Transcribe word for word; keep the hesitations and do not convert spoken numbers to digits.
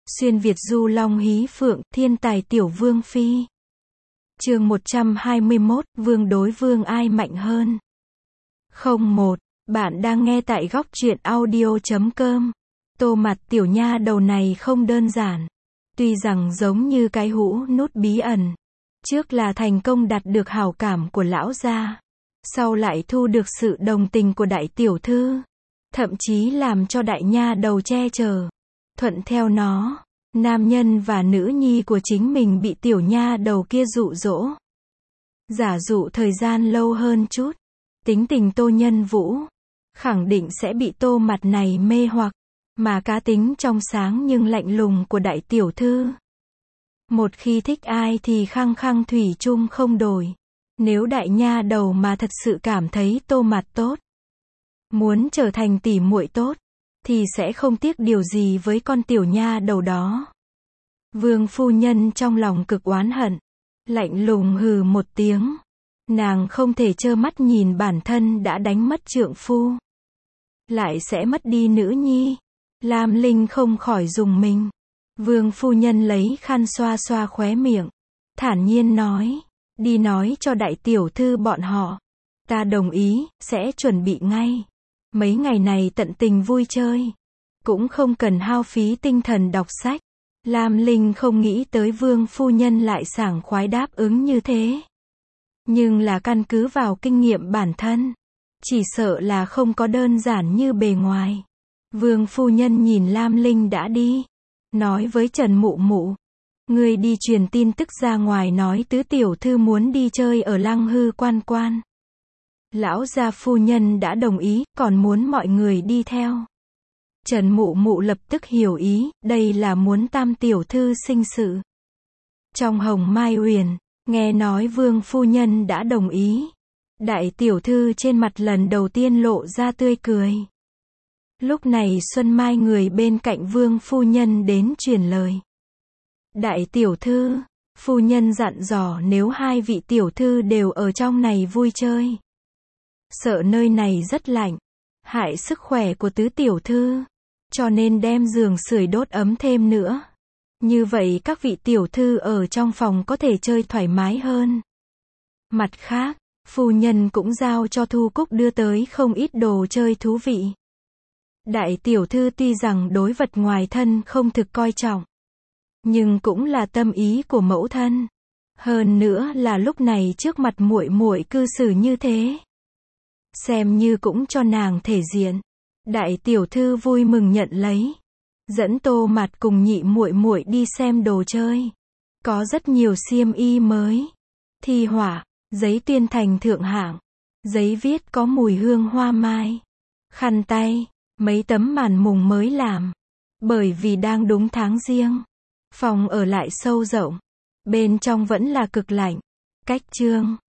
Xuyên Việt du long hí phượng, thiên tài tiểu vương phi. Chương một trăm hai mươi mốt, vương đối vương ai mạnh hơn? không một. Bạn đang nghe tại góc truyện audio chấm com. Tô Mặt tiểu nha đầu này không đơn giản. Tuy rằng giống như cái hũ nút bí ẩn. Trước là thành công đạt được hảo cảm của lão gia. Sau lại thu được sự đồng tình của đại tiểu thư. Thậm chí làm cho đại nha đầu che chở. Thuận theo nó, nam nhân và nữ nhi của chính mình bị tiểu nha đầu kia dụ dỗ. Giả dụ thời gian lâu hơn chút. Tính tình Tô Nhân Vũ khẳng định sẽ bị Tô Mặt này mê hoặc. Mà cá tính trong sáng nhưng lạnh lùng của đại tiểu thư. Một khi thích ai thì khăng khăng thủy chung không đổi. Nếu đại nha đầu mà thật sự cảm thấy Tô Mặt tốt, muốn trở thành tỷ muội tốt, thì sẽ không tiếc điều gì với con tiểu nha đầu đó. Vương phu nhân trong lòng cực oán hận, lạnh lùng hừ một tiếng. Nàng không thể trơ mắt nhìn bản thân đã đánh mất trượng phu, lại sẽ mất đi nữ nhi. Lam Linh không khỏi rùng mình. Vương phu nhân lấy khăn xoa xoa khóe miệng, thản nhiên nói, đi nói cho đại tiểu thư bọn họ, ta đồng ý, sẽ chuẩn bị ngay. Mấy ngày này tận tình vui chơi, cũng không cần hao phí tinh thần đọc sách. Lam Linh không nghĩ tới vương phu nhân lại sảng khoái đáp ứng như thế. Nhưng là căn cứ vào kinh nghiệm bản thân. Chỉ sợ là không có đơn giản như bề ngoài. Vương phu nhân nhìn Lam Linh đã đi. Nói với Trần Mụ Mụ, người đi truyền tin tức ra ngoài nói tứ tiểu thư muốn đi chơi ở Lăng Hư quan quan. Lão gia phu nhân đã đồng ý, còn muốn mọi người đi theo. Trần Mụ Mụ lập tức hiểu ý, đây là muốn tam tiểu thư sinh sự. Trong Hồng Mai Uyển, nghe nói vương phu nhân đã đồng ý. Đại tiểu thư trên mặt lần đầu tiên lộ ra tươi cười. Lúc này Xuân Mai người bên cạnh vương phu nhân đến truyền lời. Đại tiểu thư, phu nhân dặn dò nếu hai vị tiểu thư đều ở trong này vui chơi. Sợ nơi này rất lạnh, hại sức khỏe của tứ tiểu thư, cho nên đem giường sưởi đốt ấm thêm nữa. Như vậy các vị tiểu thư ở trong phòng có thể chơi thoải mái hơn. Mặt khác, phu nhân cũng giao cho Thu Cúc đưa tới không ít đồ chơi thú vị. Đại tiểu thư tuy rằng đối vật ngoài thân không thực coi trọng, nhưng cũng là tâm ý của mẫu thân. Hơn nữa là lúc này trước mặt muội muội cư xử như thế, xem như cũng cho nàng thể diện. Đại tiểu thư vui mừng nhận lấy, dẫn Tô Mặt cùng nhị muội muội đi xem đồ chơi. Có rất nhiều xiêm y mới, thi họa, giấy tuyên thành thượng hạng, giấy viết có mùi hương hoa mai, khăn tay, mấy tấm màn mùng mới làm. Bởi vì đang đúng tháng riêng, phòng ở lại sâu rộng, bên trong vẫn là cực lạnh. Cách chương